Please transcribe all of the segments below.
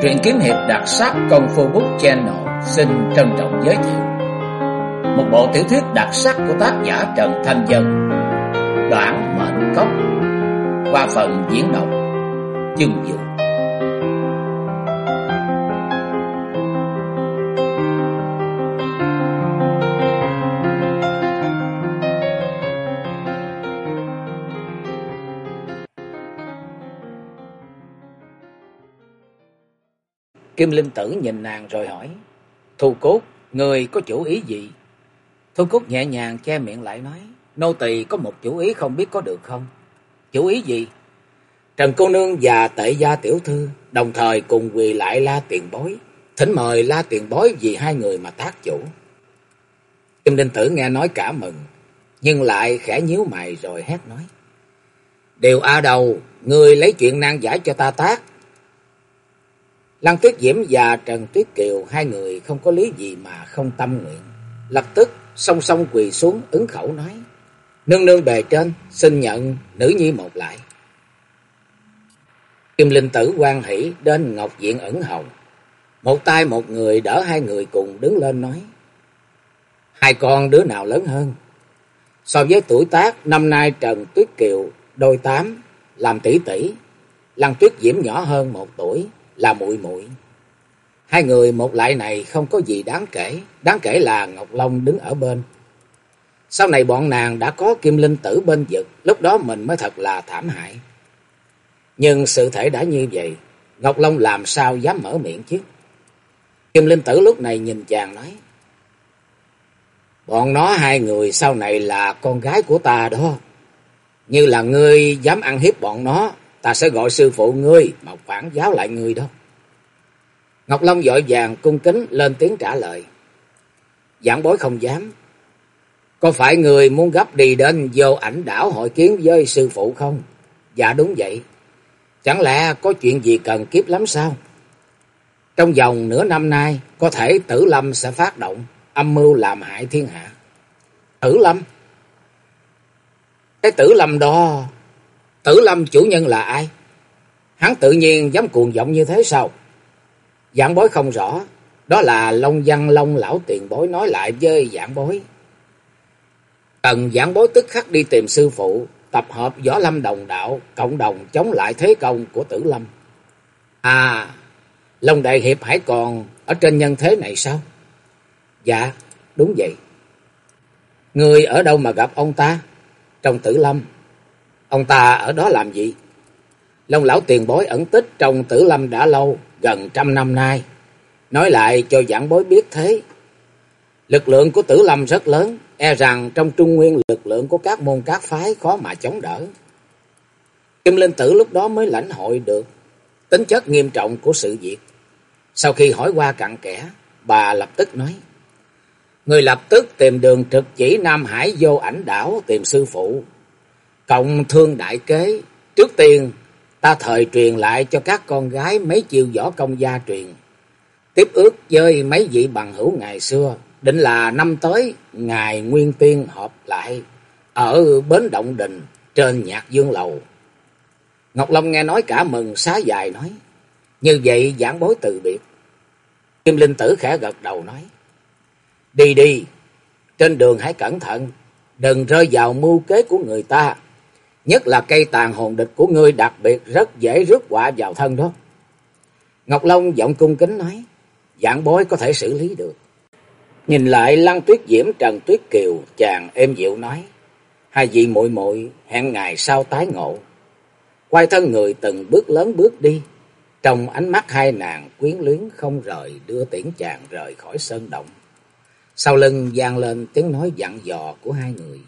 Truyện kiếm hiệp đặc sắc Công Phu Book Channel xin trân trọng giới thiệu một bộ tiểu thuyết đặc sắc của tác giả Trần Thanh Dân, Đoạn Mệnh Cốc, qua phần diễn đọc Chương Dụ. Kim Linh Tử nhìn nàng rồi hỏi: Thu Cốt, người có chủ ý gì? Thu Cốt nhẹ nhàng che miệng lại nói: Nô tỳ có một chủ ý, không biết có được không? Chủ ý gì? Trần cô nương và Tệ gia tiểu thư đồng thời cùng quỳ lại La Tiền Bối, thỉnh mời La Tiền Bối vì hai người mà tác chủ. Kim Linh Tử nghe nói cả mừng, nhưng lại khẽ nhíu mày rồi hét nói: Điều a đầu, người lấy chuyện nan giải cho ta tác. Lăng Tuyết Diễm và Trần Tuyết Kiều hai người không có lý gì mà không tâm nguyện, lập tức song song quỳ xuống ứng khẩu nói: Nương nương bề trên, xin nhận nữ nhi một lại. Kim Linh Tử hoan hỉ đến ngọc diện ẩn hồng, một tay một người đỡ hai người cùng đứng lên nói: Hai con đứa nào lớn hơn? So với tuổi tác, năm nay Trần Tuyết Kiều đôi 8, làm tỷ tỷ, Lăng Tuyết Diễm nhỏ hơn 1 tuổi, là muội muội. Hai người một lại này không có gì đáng kể là Ngọc Long đứng ở bên. Sau này bọn nàng đã có Kim Linh Tử bên vực, lúc đó mình mới thật là thảm hại. Nhưng sự thể đã như vậy, Ngọc Long làm sao dám mở miệng chứ? Kim Linh Tử lúc này nhìn chàng nói: Bọn nó hai người sau này là con gái của ta đó. Như là ngươi dám ăn hiếp bọn nó, ta sẽ gọi sư phụ ngươi mà phản giáo lại ngươi đó. Ngọc Long vội vàng cung kính lên tiếng trả lời: Giảng bối không dám. Có phải người muốn gấp đi đến Vô Ảnh đảo hội kiến với sư phụ không? Dạ đúng vậy. Chẳng lẽ có chuyện gì cần kiếp lắm sao? Trong vòng nửa năm nay, có thể Tử Lâm sẽ phát động âm mưu làm hại thiên hạ. Tử Lâm? Cái Tử Lâm đó, Tử Lâm chủ nhân là ai? Hắn tự nhiên dám cuồng vọng như thế sao? Giảng bối không rõ. Đó là Long Văn Long lão tiền bối nói lại với giảng bối. Cần giảng bối tức khắc đi tìm sư phụ, tập hợp võ lâm đồng đạo, cộng đồng chống lại thế công của Tử Lâm. À, Long đại hiệp hãy còn ở trên nhân thế này sao? Dạ, đúng vậy. Người ở đâu mà gặp ông ta? Trong Tử Lâm. Ông ta ở đó làm gì? Long lão tiền bối ẩn tích trong Tử Lâm đã lâu, gần 100 năm nay. Nói lại cho giảng bối biết thế. Lực lượng của Tử Lâm rất lớn, e rằng trong Trung Nguyên lực lượng của các môn các phái khó mà chống đỡ. Kim Linh Tử lúc đó mới lãnh hội được tính chất nghiêm trọng của sự việc. Sau khi hỏi qua cặn kẽ, bà lập tức nói: Người lập tức tìm đường trực chỉ Nam Hải Vô Ảnh đảo tìm sư phụ. Cộng thương đại kế, trước tiên ta thời truyền lại cho các con gái mấy chiêu võ công gia truyền. Tiếp ước với mấy vị bằng hữu ngày xưa, định là năm tới ngày Nguyên Tiên họp lại ở Bến Động Đình trên Nhạc Dương Lầu. Ngọc Long nghe nói cả mừng xá dài nói: Như vậy giảng bối từ biệt. Kim Linh Tử khẽ gật đầu nói: Đi đi, trên đường hãy cẩn thận, đừng rơi vào mưu kế của người ta. Nhất là cây tàn hồn địch của ngươi đặc biệt rất dễ rước họa vào thân đó. Ngọc Long giọng cung kính nói: Giảng bối có thể xử lý được. Nhìn lại Lăng Tuyết Diễm, Trần Tuyết Kiều, chàng êm dịu nói: Hai vị muội muội hẹn ngày sau tái ngộ. Quay thân người từng bước lớn bước đi, trong ánh mắt hai nàng quyến luyến không rời đưa tiễn chàng rời khỏi sơn động. Sau lưng vang lên tiếng nói dặn dò của hai người: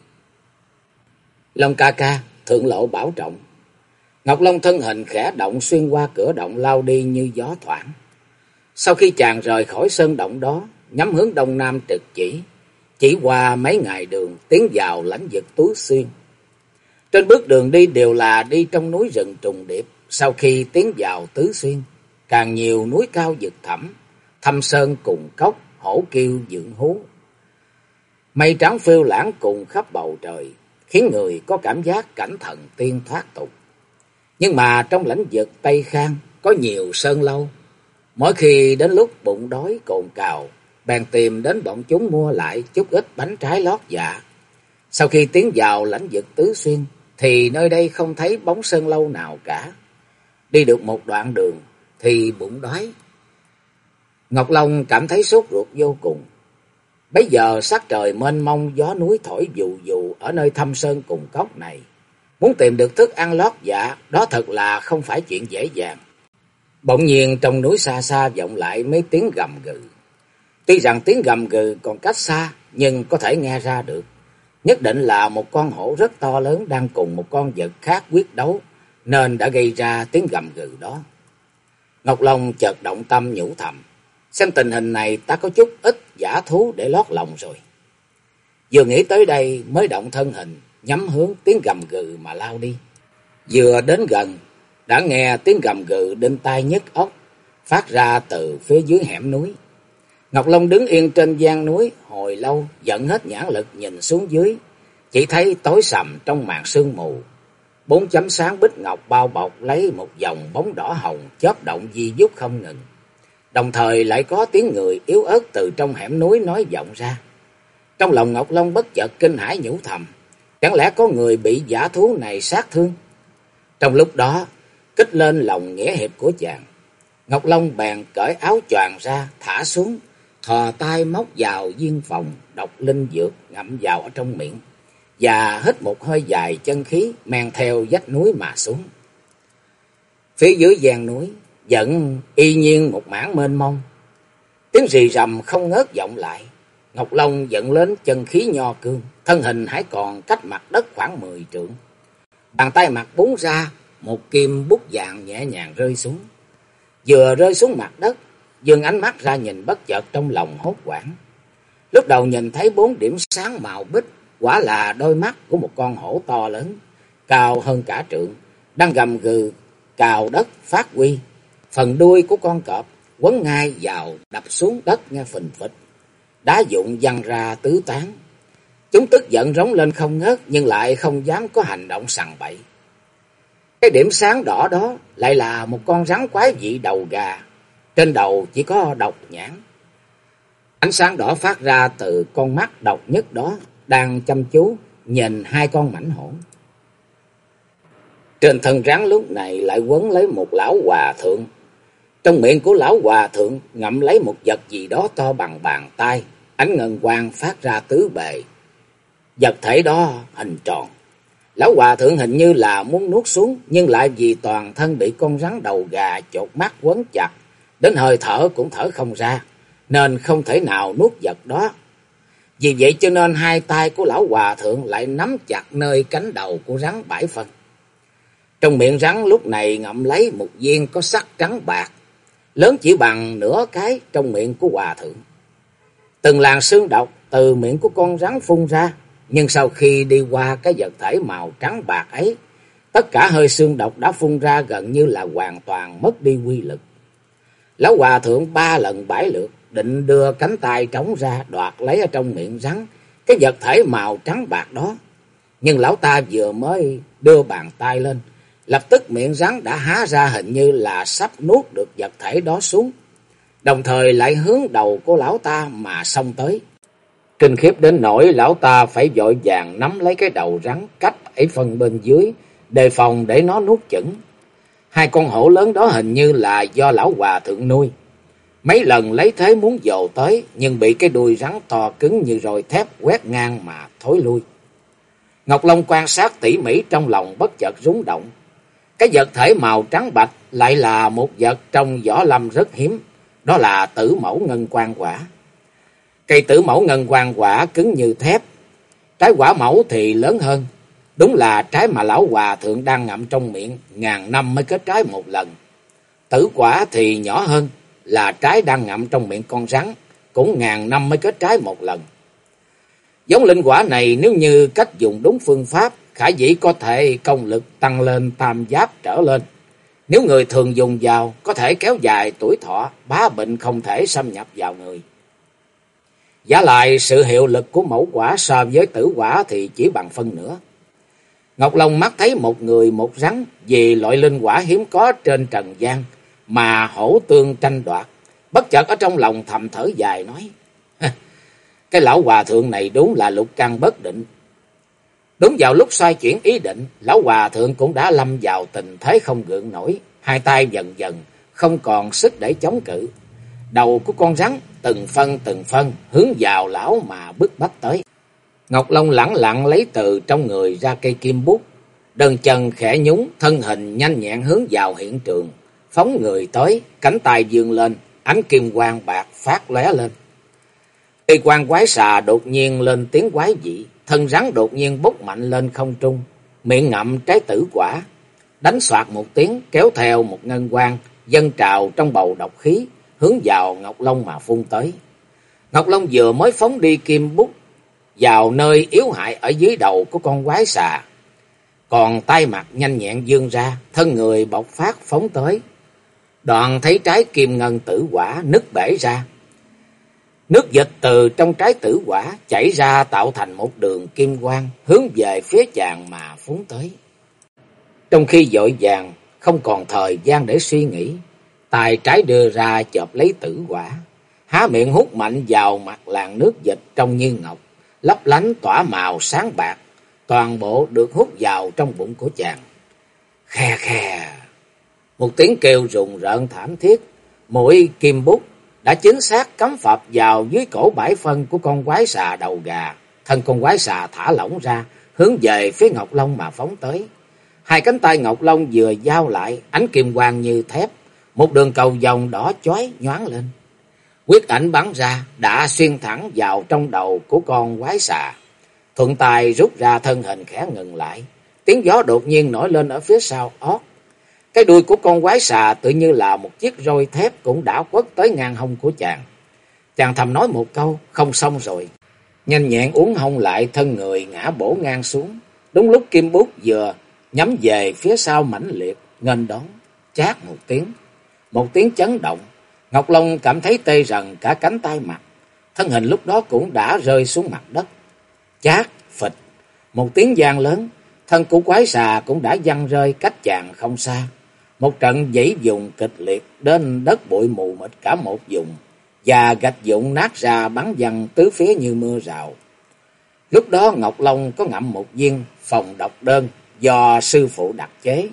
Long ca ca, thượng lộ bảo trọng. Ngọc Long thân hình khẽ động xuyên qua cửa động lao đi như gió thoảng. Sau khi chàng rời khỏi sơn động đó, nhắm hướng đông nam trực chỉ qua mấy ngày đường tiến vào lãnh vực Tú Xuyên. Trên bước đường đi đều là đi trong núi rừng trùng điệp. Sau khi tiến vào Tứ Xuyên, càng nhiều núi cao vực thẳm, thâm sơn cùng cốc, hổ kiêu dựng hú. Mây trắng phiêu lãng cùng khắp bầu trời, khiến người có cảm giác cảnh thần tiên thoát tục. Nhưng mà trong lãnh vực Tây Khang có nhiều sơn lâu, Mỗi khi đến lúc bụng đói cồn cào, bèn tìm đến bọn chúng mua lại chút ít bánh trái lót dạ. Sau khi tiến vào lãnh vực Tứ Xuyên, thì nơi đây không thấy bóng sơn lâu nào cả. Đi được một đoạn đường, thì bụng đói. Ngọc Long cảm thấy sốt ruột vô cùng. Bấy giờ sắc trời mênh mông, gió núi thổi vù vù ở nơi thâm sơn cùng cốc này. Muốn tìm được thức ăn lót dạ, đó thật là không phải chuyện dễ dàng. Bỗng nhiên trong núi xa xa vọng lại mấy tiếng gầm gừ. Tuy rằng tiếng gầm gừ còn cách xa, nhưng có thể nghe ra được. Nhất định là một con hổ rất to lớn đang cùng một con vật khác quyết đấu, nên đã gây ra tiếng gầm gừ đó. Ngọc Long chợt động tâm nhủ thầm, xem tình hình này ta có chút ít dã thú để lót lòng rồi. Vừa nghĩ tới đây mới động thân hình, nhắm hướng tiếng gầm gừ mà lao đi. Vừa đến gần, đã nghe tiếng gầm gừ đinh tai nhức óc, phát ra từ phía dưới hẻm núi. Ngọc Long đứng yên trên gian núi hồi lâu, dẫn hết nhãn lực nhìn xuống dưới, chỉ thấy tối sầm trong màn sương mù. 4 chấm sáng bích ngọc bao bọc lấy một dòng bóng đỏ hồng chớp động di dút không ngừng. Đồng thời lại có tiếng người yếu ớt từ trong hẻm núi nói vọng ra. Trong lòng Ngọc Long bất chợt kinh hãi nhủ thầm, chẳng lẽ có người bị dã thú này sát thương? Trong lúc đó, kích lên lòng nghĩa hiệp của chàng, Ngọc Long bèn cởi áo choàng ra thả xuống, thò tay móc vào viên phòng độc linh dược ngậm vào ở trong miệng, và hít một hơi dài chân khí men theo vách núi mà xuống. Phía dưới gian núi vẫn y nhiên một mảng mênh mông, tiếng rì rầm không ngớt vọng lại. Ngọc Long dẫn lên chân khí nho cương, thân hình hãy còn cách mặt đất khoảng 10 trượng. Bàn tay mặt búng ra, một kim bút vàng nhẹ nhàng rơi xuống. Vừa rơi xuống mặt đất, dừng ánh mắt ra nhìn bất chợt trong lòng hốt hoảng. Lúc đầu nhìn thấy 4 điểm sáng màu bích, quả là đôi mắt của một con hổ to lớn, cao hơn cả trượng, đang gầm gừ cào đất phát huy. Phần đuôi của con cọp quấn ngay vào đập xuống đất nghe phình phịch, đá vụn văng ra tứ tán. Chúng tức giận rống lên không ngớt, nhưng lại không dám có hành động sằng bậy. Cái điểm sáng đỏ đó lại là một con rắn quái dị đầu gà, trên đầu chỉ có độc nhãn. Ánh sáng đỏ phát ra từ con mắt độc nhất đó, đang chăm chú nhìn 2 con mãnh hổ. Trên thân rắn lúc này lại quấn lấy một lão hòa thượng. Trong miệng của lão hòa thượng ngậm lấy một vật gì đó to bằng bàn tay, ánh ngân quang phát ra tứ bề. Vật thể đó hình tròn. Lão hòa thượng hình như là muốn nuốt xuống, nhưng lại vì toàn thân bị con rắn đầu gà chột mắt quấn chặt, đến hơi thở cũng thở không ra, nên không thể nào nuốt vật đó. Vì vậy cho nên 2 tay của lão hòa thượng lại nắm chặt nơi cánh đầu của rắn 7 phân. Trong miệng rắn lúc này ngậm lấy một viên có sắc trắng bạc, lớn chỉ bằng nửa cái trong miệng của hòa thượng. Từng làn sương độc từ miệng của con rắn phun ra, nhưng sau khi đi qua cái vật thể màu trắng bạc ấy, tất cả hơi xương độc đã phun ra gần như là hoàn toàn mất đi quy lực. Lão hòa thượng 3 lần 7 lượt định đưa cánh tay trống ra đoạt lấy ở trong miệng rắn cái vật thể màu trắng bạc đó, nhưng lão ta vừa mới đưa bàn tay lên, lập tức miệng rắn đã há ra, hình như là sắp nuốt được vật thể đó xuống, đồng thời lại hướng đầu của lão ta mà xông tới. Kinh khiếp đến nỗi lão ta phải vội vàng nắm lấy cái đầu rắn cách 7 phân bên dưới, đề phòng để nó nuốt chửng. 2 con hổ lớn đó hình như là do lão hòa thượng nuôi. Mấy lần lấy thế muốn dồ tới, nhưng bị cái đuôi rắn to cứng như roi thép quét ngang mà thối lui. Ngọc Long quan sát tỉ mỉ, trong lòng bất chợt rúng động. Cái vật thể màu trắng bạch lại là một vật trong võ lâm rất hiếm, đó là Tử Mẫu Ngân Quan Quả. Cây Tử Mẫu Ngân Quan Quả cứng như thép, trái quả mẫu thì lớn hơn. Đúng là trái mà lão hòa thượng đang ngậm trong miệng, ngàn năm mới kết trái một lần. Tử quả thì nhỏ hơn, là trái đang ngậm trong miệng con rắn, cũng ngàn năm mới kết trái một lần. Giống linh quả này nếu như cách dùng đúng phương pháp, khả dĩ có thể công lực tăng lên tam giáp trở lên. Nếu người thường dùng vào, có thể kéo dài tuổi thọ, bá bệnh không thể xâm nhập vào người. Giả lại sự hiệu lực của mẫu quả so với tử quả thì chỉ bằng phân nửa. Ngọc Long mắt thấy một người một rắn, vì loại linh quả hiếm có trên trần gian, mà hổ tương tranh đoạt. Bất chợt ở trong lòng thầm thở dài nói: cái lão hòa thượng này đúng là lục căn bất định. Đúng vào lúc xoay chuyển ý định, lão hòa thượng cũng đã lâm vào tình thế không gượng nổi, hai tay dần dần không còn sức để chống cự. Đầu của con rắn từng phân hướng vào lão mà bức bách tới. Ngọc Long lẳng lặng lấy từ trong người ra cây kim bút, đơn chân khẽ nhúng, thân hình nhanh nhẹn hướng vào hiện trường, phóng người tới, cánh tay vươn lên, ánh kim quang bạc phát lóe lên. Cây quang quái xà đột nhiên lên tiếng quái dị, thân rắn đột nhiên bốc mạnh lên không trung, miệng ngậm trái tử quả, đánh xoạt một tiếng, kéo theo một ngân quang dâng trào trong bầu độc khí, hướng vào Ngọc Long mà phun tới. Ngọc Long vừa mới phóng đi kim bút vào nơi yếu hại ở dưới đầu của con quái xà, còn tay mặt nhanh nhẹn vươn ra, thân người bộc phát phóng tới. Đoạn thấy trái kim ngân tử quả nứt bể ra, nước dịch từ trong trái tử quả chảy ra tạo thành một đường kim quang hướng về phía chàng mà phóng tới. Trong khi vội vàng không còn thời gian để suy nghĩ, tay trái đưa ra chộp lấy tử quả, há miệng hút mạnh vào mặt làn nước dịch trông như ngọc, lấp lánh tỏa màu sáng bạc, toàn bộ được hút vào trong bụng của chàng. Khe khe, một tiếng kêu rùng rợn thảm thiết, mũi kim bút đã chính xác cắm phập vào dưới cổ bãi phân của con quái xà đầu gà. Thân con quái xà thả lỏng ra, hướng về phía Ngọc Long mà phóng tới. Hai cánh tay Ngọc Long vừa giao lại, ánh kim quang như thép, một đường cầu vồng đỏ chói nhoáng lên. Quyết ảnh bắn ra đã xuyên thẳng vào trong đầu của con quái xà. Thuận tay rút ra, thân hình khẽ ngừng lại. Tiếng gió đột nhiên nổi lên ở phía sau ót. Cái đuôi của con quái xà tự như là một chiếc roi thép cũng đã quất tới ngang hông của chàng. Chàng thầm nói một câu: không xong rồi. Nhanh nhẹn uốn hông lại, thân người ngã bổ ngang xuống. Đúng lúc kim bút vừa nhắm về phía sau mãnh liệt nghênh đón, chát một tiếng chấn động. Ngọc Long cảm thấy tê rần cả cánh tay mặt, thân hình lúc đó cũng đã rơi xuống mặt đất. Chát phịch, một tiếng vang lớn, thân của quái xà cũng đã văng rơi cách chàng không xa. Một trận giãy dùng kịch liệt đến đất bụi mù mịt cả một vùng, và gạch vụn nát ra bắn văng tứ phía như mưa rào. Lúc đó Ngọc Long có ngậm một viên phòng độc đơn do sư phụ đặc chế.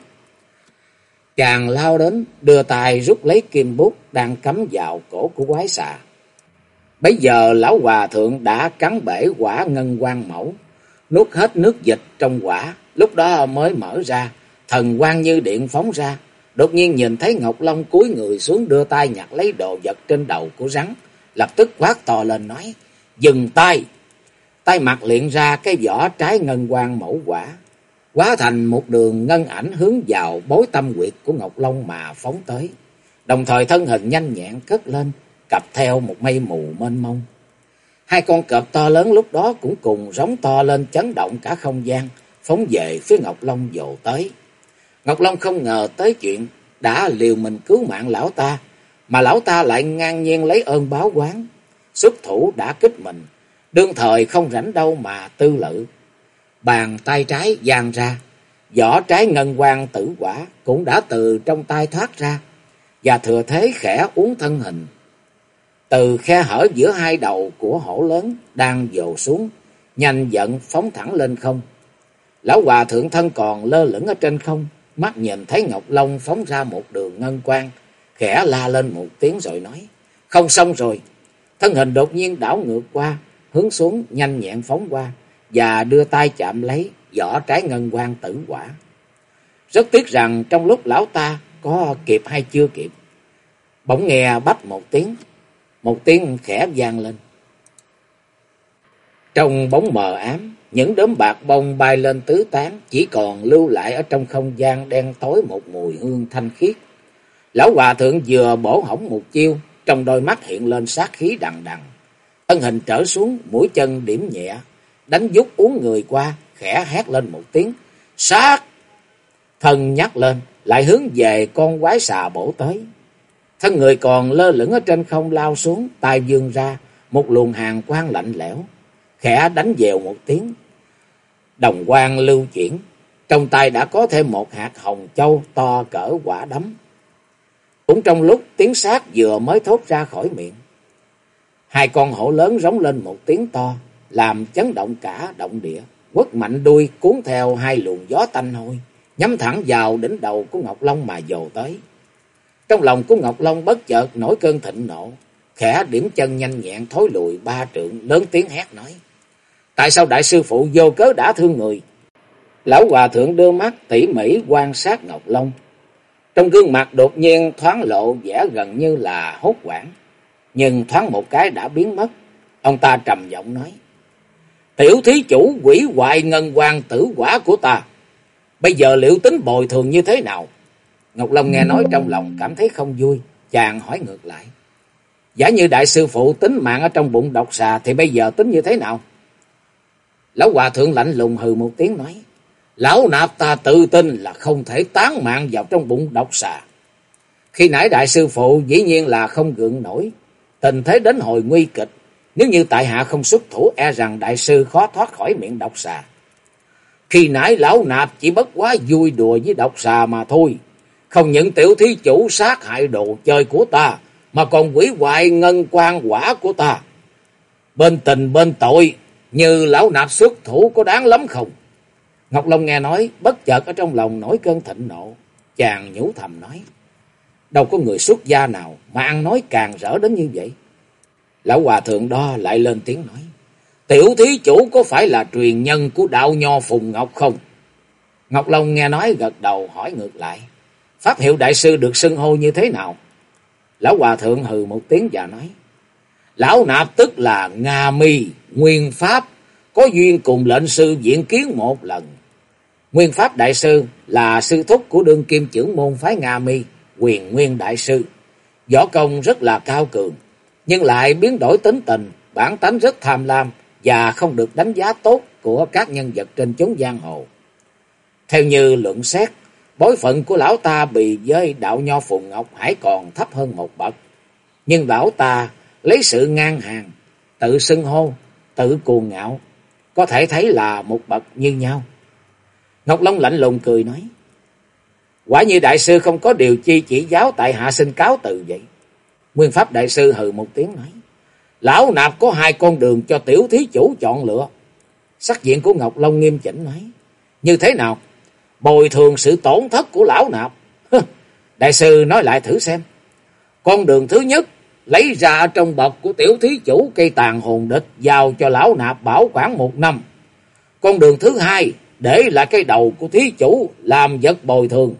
Chàng lao đến, đưa tay rút lấy kim bút đang cắm vào cổ của quái xà. Bấy giờ lão hòa thượng đã cắn bể quả ngân quang mẫu, nuốt hết nước dịch trong quả, lúc đó mới mở ra, thần quang như điện phóng ra. Đột nhiên nhìn thấy Ngọc Long cúi người xuống, đưa tay nhặt lấy đồ vật trên đầu của rắn, lập tức quát to lên nói: dừng tay! Tay mặt liền ra cái vỏ trái ngân quang mẫu quả, hóa thành một đường ngân ảnh hướng vào bối tâm huyệt của Ngọc Long mà phóng tới. Đồng thời thân hình nhanh nhẹn cất lên, cặp theo một mây mù mênh mông. Hai con cọp to lớn lúc đó cũng cùng rống to lên chấn động cả không gian, phóng về phía Ngọc Long vồ tới. Ngọc Long không ngờ tới chuyện đã liều mình cứu mạng lão ta, mà lão ta lại ngang nhiên lấy ơn báo oán, xuất thủ đã kích mình, đương thời không rảnh đâu mà tư lự. Bàn tay trái giang ra, vỏ trái ngân quang tử quả cũng đã từ trong tay thoát ra, và thừa thế khẽ uốn thân hình từ khe hở giữa hai đầu của hổ lớn đang dồ xuống, nhanh giận phóng thẳng lên không. Lão hòa thượng thân còn lơ lửng ở trên không, mắt nhìn thấy Ngọc Long phóng ra một đường ngân quang, khẽ la lên một tiếng rồi nói: không xong rồi. Thân hình đột nhiên đảo ngược qua, hướng xuống nhanh nhẹn phóng qua, và đưa tay chạm lấy vỏ trái ngân quang tử quả. Rất tiếc rằng trong lúc lão ta có kịp hay chưa kịp, bỗng nghe bách một tiếng khẽ vang lên. Trong bóng mờ ám, những đốm bạc bông bay lên tứ tán, chỉ còn lưu lại ở trong không gian đen tối một mùi hương thanh khiết. Lão hòa thượng vừa bổ hỏng một chiêu, trong đôi mắt hiện lên sát khí đằng đằng. Thân hình trở xuống, mũi chân điểm nhẹ, đánh vút uốn người qua, khẽ hét lên một tiếng: sát! Thân nhắc lên, lại hướng về con quái xà bổ tới. Thân người còn lơ lửng ở trên không lao xuống, tay vươn ra, một luồng hàn quang lạnh lẽo, khẽ đánh dèo một tiếng. Đồng quang lưu chuyển, trong tay đã có thêm một hạt hồng châu to cỡ quả đấm. Cũng trong lúc tiếng sát vừa mới thốt ra khỏi miệng, hai con hổ lớn rống lên một tiếng to, làm chấn động cả động địa, quất mạnh đuôi cuốn theo hai luồng gió tanh hôi, nhắm thẳng vào đỉnh đầu của Ngọc Long mà dồ tới. Trong lòng của Ngọc Long bất chợt nổi cơn thịnh nộ, khẽ điểm chân nhanh nhẹn thối lùi 3 trượng, lớn tiếng hét nói: tại sao đại sư phụ vô cớ đã thương người? Lão hòa thượng đưa mắt tỉ mỉ quan sát Ngọc Long, trong gương mặt đột nhiên thoáng lộ vẻ gần như là hốt hoảng, nhưng thoáng một cái đã biến mất. Ông ta trầm giọng nói: tiểu thí chủ quỷ hoại ngân quan tử quả của ta, bây giờ liệu tính bồi thường như thế nào? Ngọc Long nghe nói trong lòng cảm thấy không vui, chàng hỏi ngược lại: giả như đại sư phụ tính mạng ở trong bụng độc xà thì bây giờ tính như thế nào? Lão hòa thượng lạnh lùng hừ một tiếng nói: lão nạp ta tự tin là không thể tán mạng vào trong bụng độc xà. Khi nãy đại sư phụ dĩ nhiên là không gượng nổi, tình thế đến hồi nguy kịch, nếu như tại hạ không xuất thủ e rằng đại sư khó thoát khỏi miệng độc xà. Khi nãy lão nạp chỉ bất quá vui đùa với độc xà mà thôi, không những tiểu thí chủ sát hại đồ chơi của ta, mà còn hủy hoại ngân quan quả của ta. Bên tình bên tội, như lão nạp xuất thủ có đáng lắm không? Ngọc Long nghe nói, bất chợt ở trong lòng nổi cơn thịnh nộ, chàng nhủ thầm nói: đâu có người xuất gia nào mà ăn nói càng rỡ đến như vậy. Lão hòa thượng đó lại lên tiếng nói: tiểu thí chủ có phải là truyền nhân của đạo nho Phùng Ngọc không? Ngọc Long nghe nói gật đầu, hỏi ngược lại: pháp hiệu đại sư được xưng hô như thế nào? Lão hòa thượng hừ một tiếng và nói: lão nạp tức là Nga Mi Nguyên Pháp, có duyên cùng lệnh sư diện kiến một lần. Nguyên Pháp đại sư là sư thúc của đương kim trưởng môn phái Nga Mi, Quyền Nguyên đại sư, võ công rất là cao cường, nhưng lại biến đổi tính tình, bản tánh rất tham lam và không được đánh giá tốt của các nhân vật trên chốn giang hồ. Theo như luận xét, bối phận của lão ta bị với đạo nho Phùng Ngọc hãy còn thấp hơn một bậc, nhưng lão ta lấy sự ngang hàng, tự xưng hô, tự cuồng ngạo, có thể thấy là một bậc như nhau. Ngọc Long lạnh lùng cười nói: quả như đại sư không có điều chi chỉ giáo, tại hạ xin cáo từ vậy. Nguyên Pháp đại sư hừ một tiếng nói: lão nạp có 2 con đường cho tiểu thí chủ chọn lựa. Sắc diện của Ngọc Long nghiêm chỉnh nói: như thế nào? Bồi thường sự tổn thất của lão nạp? Đại sư nói lại thử xem. Con đường thứ nhất, lấy ra trong bọc của tiểu thí chủ cây tàn hồn địch, giao cho lão nạp bảo quản 1 năm. Con đường thứ hai, để lại cái đầu của thí chủ làm vật bồi thường.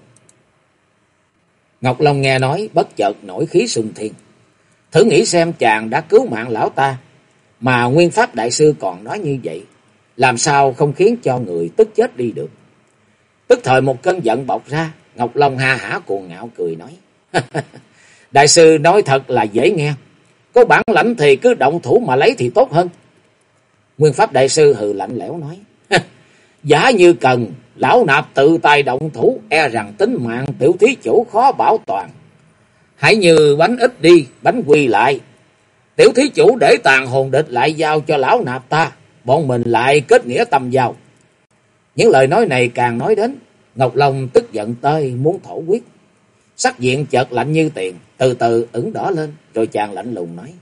Ngọc Long nghe nói bất chợt nổi khí xung thiên. Thử nghĩ xem, chàng đã cứu mạng lão ta, mà Nguyên Pháp đại sư còn nói như vậy, làm sao không khiến cho người tức chết đi được. Tức thời một cơn giận bộc ra, Ngọc Long ha hả cuồng ngạo cười nói: đại sư nói thật là dễ nghe, có bản lãnh thì cứ động thủ mà lấy thì tốt hơn. Nguyên Pháp đại sư hừ lạnh lẽo nói: giả như cần, lão nạp tự tay động thủ, e rằng tính mạng tiểu thí chủ khó bảo toàn. Hãy như bánh ít đi, bánh quy lại. Tiểu thí chủ để tàn hồn địch lại giao cho lão nạp ta, bọn mình lại kết nghĩa tâm giao. Những lời nói này càng nói đến, Ngọc Long tức giận tới muốn thổ huyết. Sắc diện chợt lạnh như tiền, từ từ ửng đỏ lên, rồi chàng lạnh lùng nói: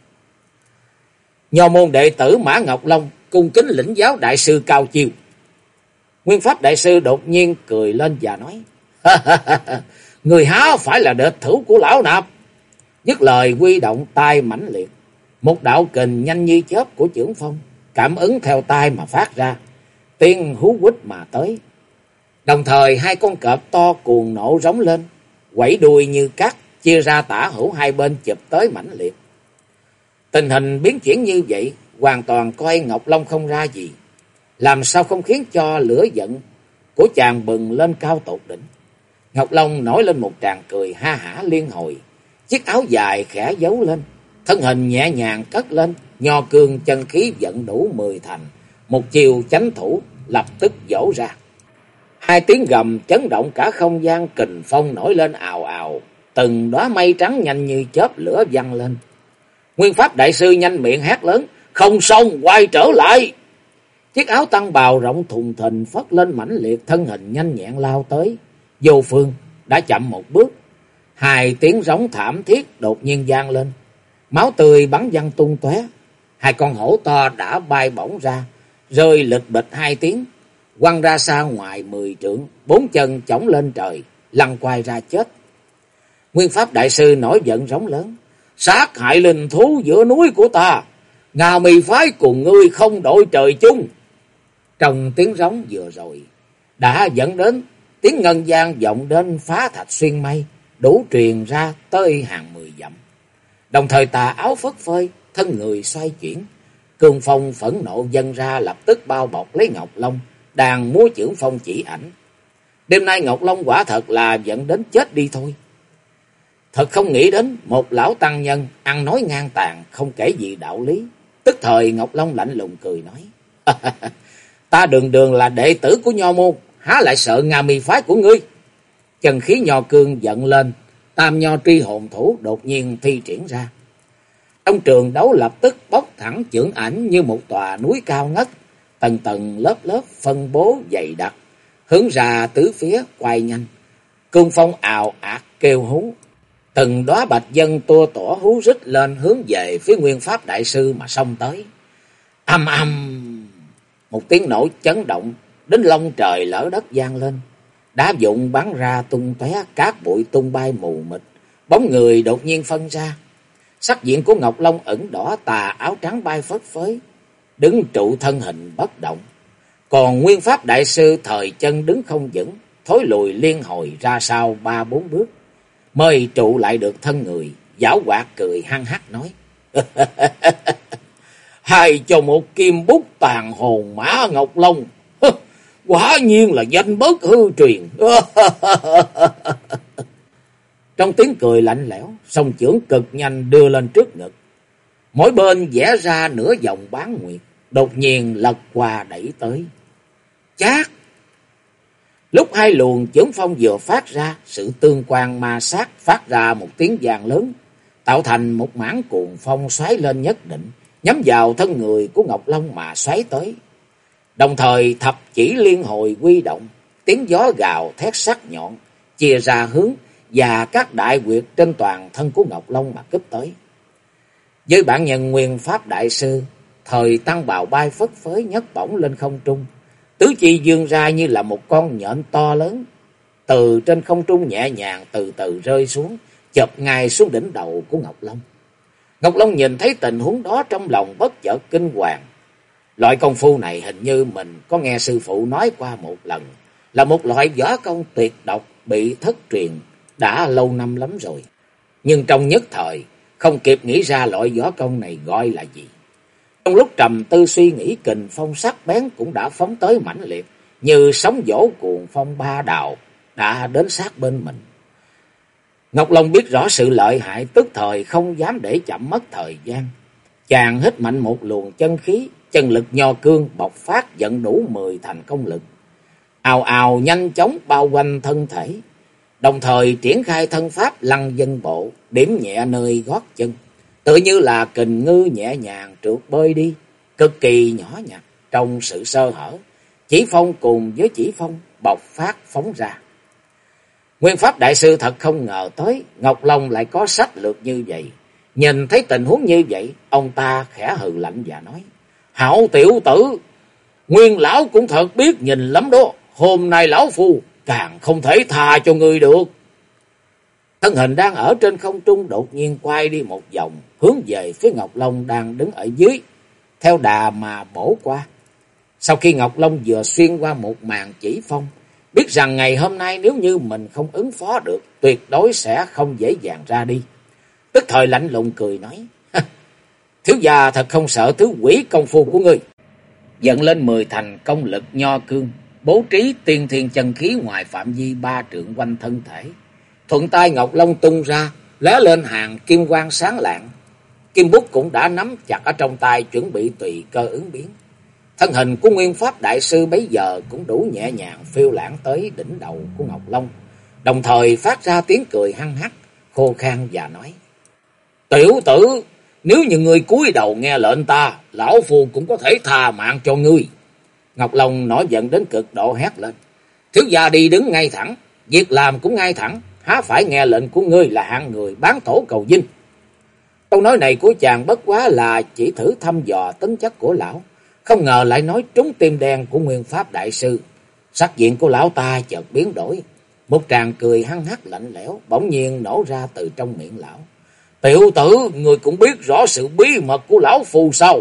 nho môn đệ tử Mã Ngọc Long cung kính lĩnh giáo đại sư cao chiêu. Nguyên Pháp đại sư đột nhiên cười lên và nói: người há phải là địch thủ của lão nạp? Dứt lời huy động tay mãnh liệt, một đạo kình nhanh như chớp của chưởng phong cảm ứng theo tay mà phát ra, tiếng hú quýt mà tới. Đồng thời 2 con cọp to cuồng nộ rống lên, quẩy đuôi như cắt, chia ra tả hữu hai bên chụp tới mãnh liệt. Tình hình biến chuyển như vậy, hoàn toàn coi Ngọc Long không ra gì, làm sao không khiến cho lửa giận của chàng bừng lên cao tột đỉnh. Ngọc Long nổi lên một tràng cười ha hả liên hồi, chiếc áo dài khẽ giấu lên, thân hình nhẹ nhàng cất lên, nho cương chân khí vận đủ 10 thành, một chiều chánh thủ lập tức vỗ ra. 2 tiếng gầm chấn động cả không gian, kình phong nổi lên ào ào, từng đóa mây trắng nhanh như chớp lửa văng lên. Nguyên Pháp đại sư nhanh miệng hét lớn: không xong, quay trở lại! Chiếc áo tăng bào rộng thùng thình phất lên mãnh liệt, thân hình nhanh nhẹn lao tới. Vô Phương đã chậm một bước, Hai tiếng rống thảm thiết đột nhiên vang lên. Máu tươi bắn văng tung tóe. Hai con hổ to đã bay bổng ra, rơi lịch bịch hai tiếng, quăng ra xa ngoài 10 trượng, bốn chân chổng lên trời, lăn quay ra chết. Nguyên Pháp Đại Sư nổi giận rống lớn: sát hại linh thú giữa núi của ta, Nga Mi phái cùng ngươi không đội trời chung. Trong tiếng rống vừa rồi đã dẫn đến tiếng ngân vang vọng đến phá thạch xuyên mây, đủ truyền ra tới hàng 10 dặm. Đồng thời tà áo phất phơi, thân người xoay chuyển, cương phong phẫn nộ dâng ra, lập tức bao bọc lấy Ngọc Long đang múa chưởng phong chỉ ảnh. Đêm nay Ngọc Long quả thật là dẫn đến chết đi thôi. Thật không nghĩ đến một lão tăng nhân ăn nói ngang tàn, không kể gì đạo lý. Tức thời Ngọc Long lạnh lùng cười nói: ta đường đường là đệ tử của Nho môn, há lại sợ Nga Mi phái của ngươi? Chân khí Nho cương giận lên, Tam Nho Truy Hồn Thủ đột nhiên thi triển ra. Trong trường đấu lập tức bốc thẳng chưởng ảnh như một tòa núi cao ngất, tầng tầng lớp lớp phân bố dày đặc, hướng ra tứ phía quay nhanh. Cương phong ào ạt kêu hú, từng đóa bạch dân tua tủa hú rít lên, hướng về phía Nguyên Pháp Đại Sư mà xông tới. Âm âm, một tiếng nổ chấn động đến lông trời lở đất vang lên. Đá vụn bắn ra tung tóe, cát bụi tung bay mù mịt, bóng người đột nhiên phân ra. Sắc diện của Ngọc Long ửng đỏ, tà áo trắng bay phất phới, đứng trụ thân hình bất động. Còn Nguyên Pháp Đại Sư thời chân đứng không vững, thối lùi liên hồi ra sau 3-4 bước, mới trụ lại được thân người, giảo hoạt cười hăng hắc nói: hai cho một kim bút tàn hồn Mã Ngọc Long, quả nhiên là danh bất hư truyền. Trong tiếng cười lạnh lẽo, song chưởng cực nhanh đưa lên trước ngực, mỗi bên vẽ ra nửa vòng bán nguyệt, đột nhiên lật qua đẩy tới. Chát! Lúc hai luồng chưởng phong vừa phát ra, sự tương quan ma sát phát ra một tiếng vang lớn, tạo thành một mảng cuồng phong xoáy lên nhất định, nhắm vào thân người của Ngọc Long mà xoáy tới. Đồng thời thập chỉ liên hồi quy động, tiếng gió gào thét sắc nhọn chia ra hướng và các đại quyệt trên toàn thân của Ngọc Long mà kích tới. Với bản nhân Nguyên Pháp Đại Sư, thời tăng bào bay phất phới nhấc bổng lên không trung, tứ chi vươn ra như là một con nhện to lớn, từ trên không trung nhẹ nhàng từ từ rơi xuống, chộp ngay xuống đỉnh đầu của Ngọc Long. Ngọc Long nhìn thấy tình huống đó, trong lòng bất chợt kinh hoàng. Loại công phu này hình như mình có nghe sư phụ nói qua một lần, là một loại võ công tuyệt độc bị thất truyền đã lâu năm lắm rồi. Nhưng trong nhất thời không kịp nghĩ ra loại võ công này gọi là gì. Trong lúc trầm tư suy nghĩ, kình phong sắc bén cũng đã phóng tới mãnh liệt, như sóng vỗ cuồng phong ba đào đã đến sát bên mình. Ngọc Long biết rõ sự lợi hại, tức thời không dám để chậm mất thời gian. Chàng hít mạnh một luồng chân khí, chân lực Nho cương bộc phát dẫn đủ 10 thành công lực, ào ào nhanh chóng bao quanh thân thể. Đồng thời triển khai thân pháp lăng dân bộ, điểm nhẹ nơi gót chân, tựa như là kình ngư nhẹ nhàng trượt bơi đi, cực kỳ nhỏ nhặt trong sự sơ hở. Chỉ phong cùng với chỉ phong bộc phát phóng ra. Nguyên Pháp Đại Sư thật không ngờ tới Ngọc Long lại có sách lược như vậy. Nhìn thấy tình huống như vậy, ông ta khẽ hừ lạnh và nói: Hảo tiểu tử, Nguyên lão cũng thật biết nhìn lắm đó. Hôm nay lão phu càng không thể tha cho ngươi được. Thân hình đang ở trên không trung đột nhiên quay đi một vòng, hướng về phía Ngọc Long đang đứng ở dưới, theo đà mà bổ qua. Sau khi Ngọc Long vừa xuyên qua một màn chỉ phong, biết rằng ngày hôm nay nếu như mình không ứng phó được, tuyệt đối sẽ không dễ dàng ra đi. Tức thời lạnh lùng cười nói: Thiếu gia thật không sợ thứ quỷ công phu của ngươi. Dẫn lên 10 thành công lực Nho cương, bố trí tiên thiên chân khí ngoài phạm vi 3 trượng quanh thân thể. Thuận tay Ngọc Long tung ra, lóe lên hàng kim quang sáng lạng. Kim bút cũng đã nắm chặt ở trong tay, chuẩn bị tùy cơ ứng biến. Thân hình của Nguyên Pháp Đại Sư bấy giờ cũng đủ nhẹ nhàng phiêu lãng tới đỉnh đầu của Ngọc Long, đồng thời phát ra tiếng cười hăng hắc, khô khan và nói: Tiểu tử, nếu như ngươi cúi đầu nghe lệnh ta, lão phu cũng có thể tha mạng cho ngươi. Ngọc Long nổi giận đến cực độ hét lên: Thiếu gia đi đứng ngay thẳng, việc làm cũng ngay thẳng, há phải nghe lệnh của ngươi là hạng người bán thổ cầu dinh. Câu nói này của chàng bất quá là chỉ thử thăm dò tính chất của lão, không ngờ lại nói trúng tim đen của Nguyên Pháp Đại Sư. Sắc diện của lão ta chợt biến đổi, một tràng cười hăng hắc lạnh lẽo bỗng nhiên nổ ra từ trong miệng lão. Tiểu tử, người cũng biết rõ sự bí mật của lão phù sao?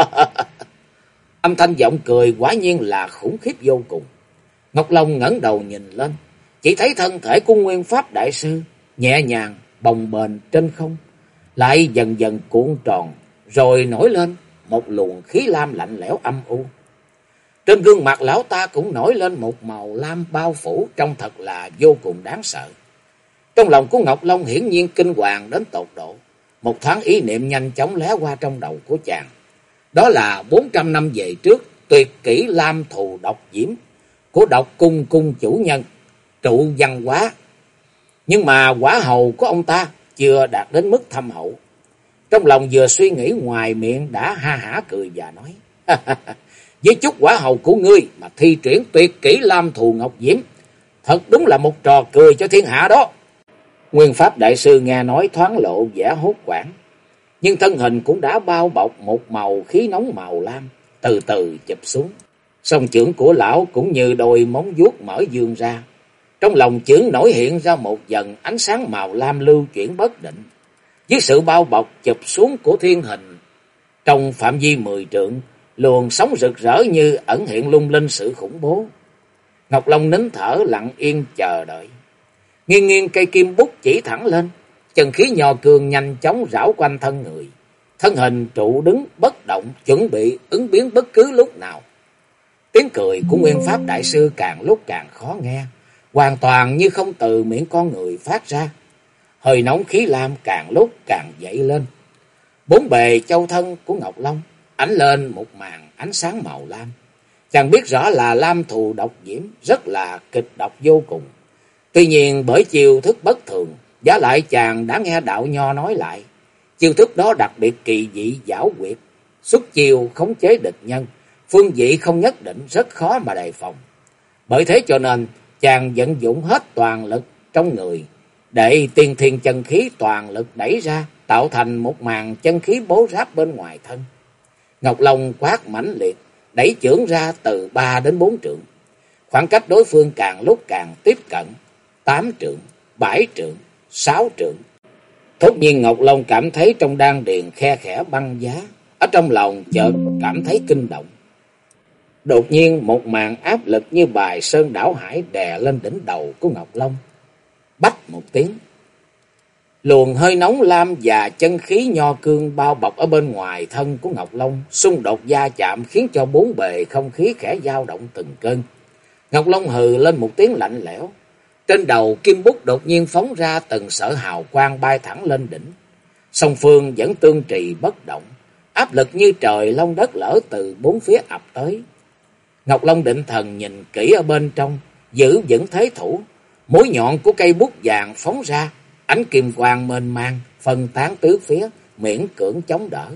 Âm thanh giọng cười quả nhiên là khủng khiếp vô cùng. Ngọc Long ngẩng đầu nhìn lên, chỉ thấy thân thể của Nguyên Pháp Đại Sư nhẹ nhàng bồng bềnh trên không, lại dần dần cuộn tròn, rồi nổi lên một luồng khí lam lạnh lẽo âm u. Trên gương mặt lão ta cũng nổi lên một màu lam bao phủ, trông thật là vô cùng đáng sợ. Trong lòng của Ngọc Long hiển nhiên kinh hoàng đến tột độ. Một thoáng ý niệm nhanh chóng lóe qua trong đầu của chàng. Đó là 400 năm về trước, tuyệt kỹ lam thù độc diễm của Độc Cung cung chủ nhân Trụ Văn Hóa. Nhưng mà quả hầu của ông ta chưa đạt đến mức thâm hậu. Trong lòng vừa suy nghĩ, ngoài miệng đã ha hả cười và nói: với chút quả hầu của ngươi mà thi triển tuyệt kỹ lam thù ngọc diễm, thật đúng là một trò cười cho thiên hạ đó. Nguyên Pháp Đại Sư nghe nói thoáng lộ vẻ hốt hoảng, nhưng thân hình cũng đã bao bọc một màu khí nóng màu lam, từ từ chụp xuống. Song chưởng của lão cũng như đôi móng vuốt mở dương ra. Trong lòng chưởng nổi hiện ra một dần ánh sáng màu lam lưu chuyển bất định. Với sự bao bọc chụp xuống của thiên hình, trong phạm vi 10 trượng, luồng sóng rực rỡ như ẩn hiện lung linh sự khủng bố. Ngọc Long nín thở lặng yên chờ đợi. Nghiêng nghiêng cây kim bút chỉ thẳng lên, chân khí nhò cường nhanh chóng rảo quanh thân người. Thân hình trụ đứng bất động, chuẩn bị ứng biến bất cứ lúc nào. Tiếng cười của Nguyên Pháp Đại Sư càng lúc càng khó nghe, hoàn toàn như không từ miệng con người phát ra. Hơi nóng khí lam càng lúc càng dậy lên. Bốn bề châu thân của Ngọc Long ánh lên một màn ánh sáng màu lam. Chàng biết rõ là lam thù độc diễm, rất là kịch độc vô cùng. Tuy nhiên bởi chiêu thức bất thường, giá lại chàng đã nghe đạo nho nói lại, chiêu thức đó đặc biệt kỳ dị giảo quyệt, xuất chiêu khống chế địch nhân, phương vị không nhất định, rất khó mà đề phòng. Bởi thế cho nên chàng vận dụng hết toàn lực trong người, để tiên thiên chân khí toàn lực đẩy ra, tạo thành một màn chân khí bố ráp bên ngoài thân. Ngọc Long quát mãnh liệt, đẩy chưởng ra từ 3 đến 4 trượng. Khoảng cách đối phương càng lúc càng tiếp cận, 8 trượng, 7 trượng, 6 trượng. Thốt nhiên Ngọc Long cảm thấy trong đan điền khe khẽ băng giá, ở trong lòng chợt cảm thấy kinh động. Đột nhiên một màn áp lực như bài sơn đảo hải đè lên đỉnh đầu của Ngọc Long. Bách một tiếng, luồng hơi nóng lam và chân khí nho cương bao bọc ở bên ngoài thân của Ngọc Long xung đột va chạm, khiến cho bốn bề không khí khẽ dao động từng cơn. Ngọc Long hừ lên một tiếng lạnh lẽo, trên đầu kim bút đột nhiên phóng ra từng sợi hào quang bay thẳng lên đỉnh. Song phương vẫn tương trì bất động, áp lực như trời long đất lở từ bốn phía ập tới. Ngọc Long định thần nhìn kỹ ở bên trong, giữ vững thế thủ. Mũi nhọn của cây bút vàng phóng ra, ánh kim quang mênh mang phân tán tứ phía, miễn cưỡng chống đỡ.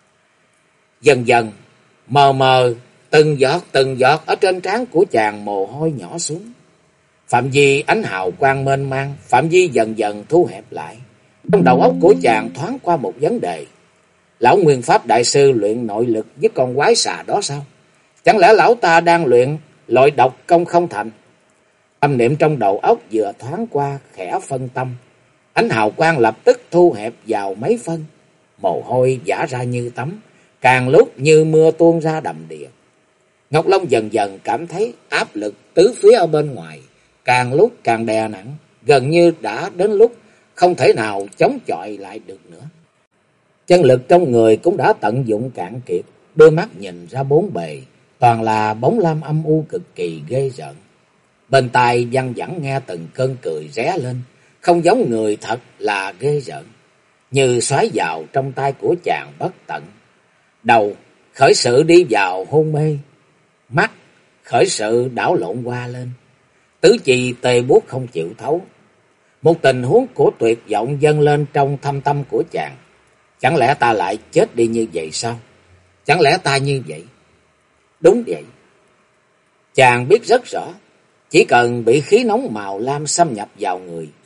Dần dần mờ mờ, từng giọt ở trên trán của chàng mồ hôi nhỏ xuống. Phạm vi ánh hào quang mênh mang, phạm vi dần dần thu hẹp lại. Trong đầu óc của chàng thoáng qua một vấn đề: lão Nguyên Pháp Đại Sư luyện nội lực với con quái xà đó sao? Chẳng lẽ lão ta đang luyện loại độc công không thành? Tâm niệm trong đầu óc vừa thoáng qua, khẽ phân tâm, ánh hào quang lập tức thu hẹp vào mấy phân. Mồ hôi vã ra như tắm, càng lúc như mưa tuôn ra đầm đìa. Ngọc Long dần dần cảm thấy áp lực tứ phía ở bên ngoài càng lúc càng đè nặng, gần như đã đến lúc không thể nào chống chọi lại được nữa. Chân lực trong người cũng đã tận dụng cạn kiệt, đôi mắt nhìn ra bốn bề toàn là bóng lam âm u cực kỳ ghê rợn. Bên tai văng vẳng nghe từng cơn cười ré lên, không giống người thật là ghê rợn, như xoáy vào trong tay của chàng bất tận. Đầu khởi sự đi vào hôn mê, mắt khởi sự đảo lộn qua lên, tứ chi tê buốt không chịu thấu. Một tình huống của tuyệt vọng dâng lên trong thâm tâm của chàng. Chẳng lẽ ta lại chết đi như vậy sao? Chẳng lẽ ta như vậy? Đúng vậy. Chàng biết rất rõ, chỉ cần bị khí nóng màu lam xâm nhập vào người,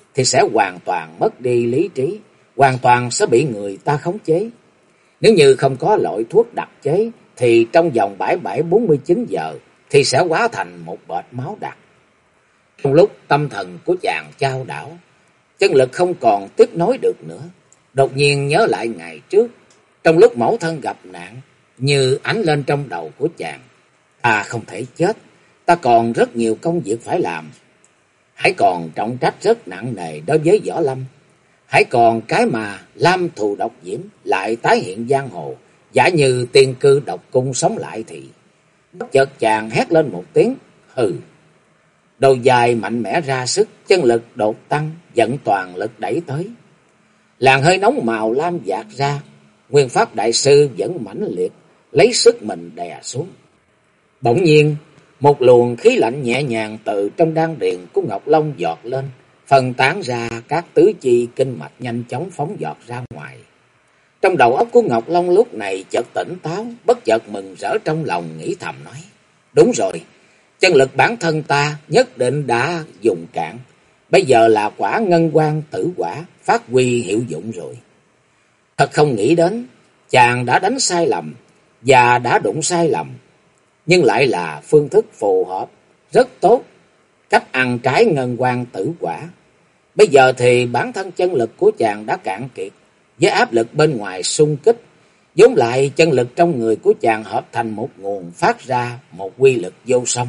thì sẽ hoàn toàn mất đi lý trí, hoàn toàn sẽ bị người ta khống chế. Nếu như không có loại thuốc đặc chế thì trong vòng 47-49 giờ thì sẽ hóa thành một bệt máu đặc. Trong lúc tâm thần của chàng chao đảo, chân lực không còn tiếp nối được nữa, đột nhiên nhớ lại ngày trước, trong lúc mẫu thân gặp nạn, như ánh lên trong đầu của chàng. Ta không thể chết, ta còn rất nhiều công việc phải làm. Hãy còn trọng trách rất nặng nề đối với Võ Lâm. Hãy còn cái mà Lam Thù Độc Diễm lại tái hiện giang hồ, giả như tiên cư độc cung sống lại thì. Bất chợt chàng hét lên một tiếng, hừ. Đầu dài mạnh mẽ ra sức, chân lực đột tăng, dẫn toàn lực đẩy tới. Làn hơi nóng màu lam dạt ra, Nguyên Pháp Đại Sư vẫn mãnh liệt, lấy sức mình đè xuống. Bỗng nhiên, một luồng khí lạnh nhẹ nhàng từ trong đan điền của Ngọc Long giọt lên, phân tán ra các tứ chi kinh mạch nhanh chóng phóng giọt ra ngoài. Trong đầu óc của Ngọc Long lúc này chợt tỉnh táo, bất chợt mừng rỡ trong lòng nghĩ thầm nói: đúng rồi, chân lực bản thân ta nhất định đã dùng cạn, bây giờ là quả ngân quan tử quả phát huy hiệu dụng rồi. Thật không nghĩ đến, chàng đã đánh sai lầm và đã đụng sai lầm, nhưng lại là phương thức phù hợp rất tốt, cách ăn trái ngân quan tử quả. Bây giờ thì bản thân chân lực của chàng đã cạn kiệt, với áp lực bên ngoài xung kích, vốn lại chân lực trong người của chàng hợp thành một nguồn phát ra một quy lực vô song.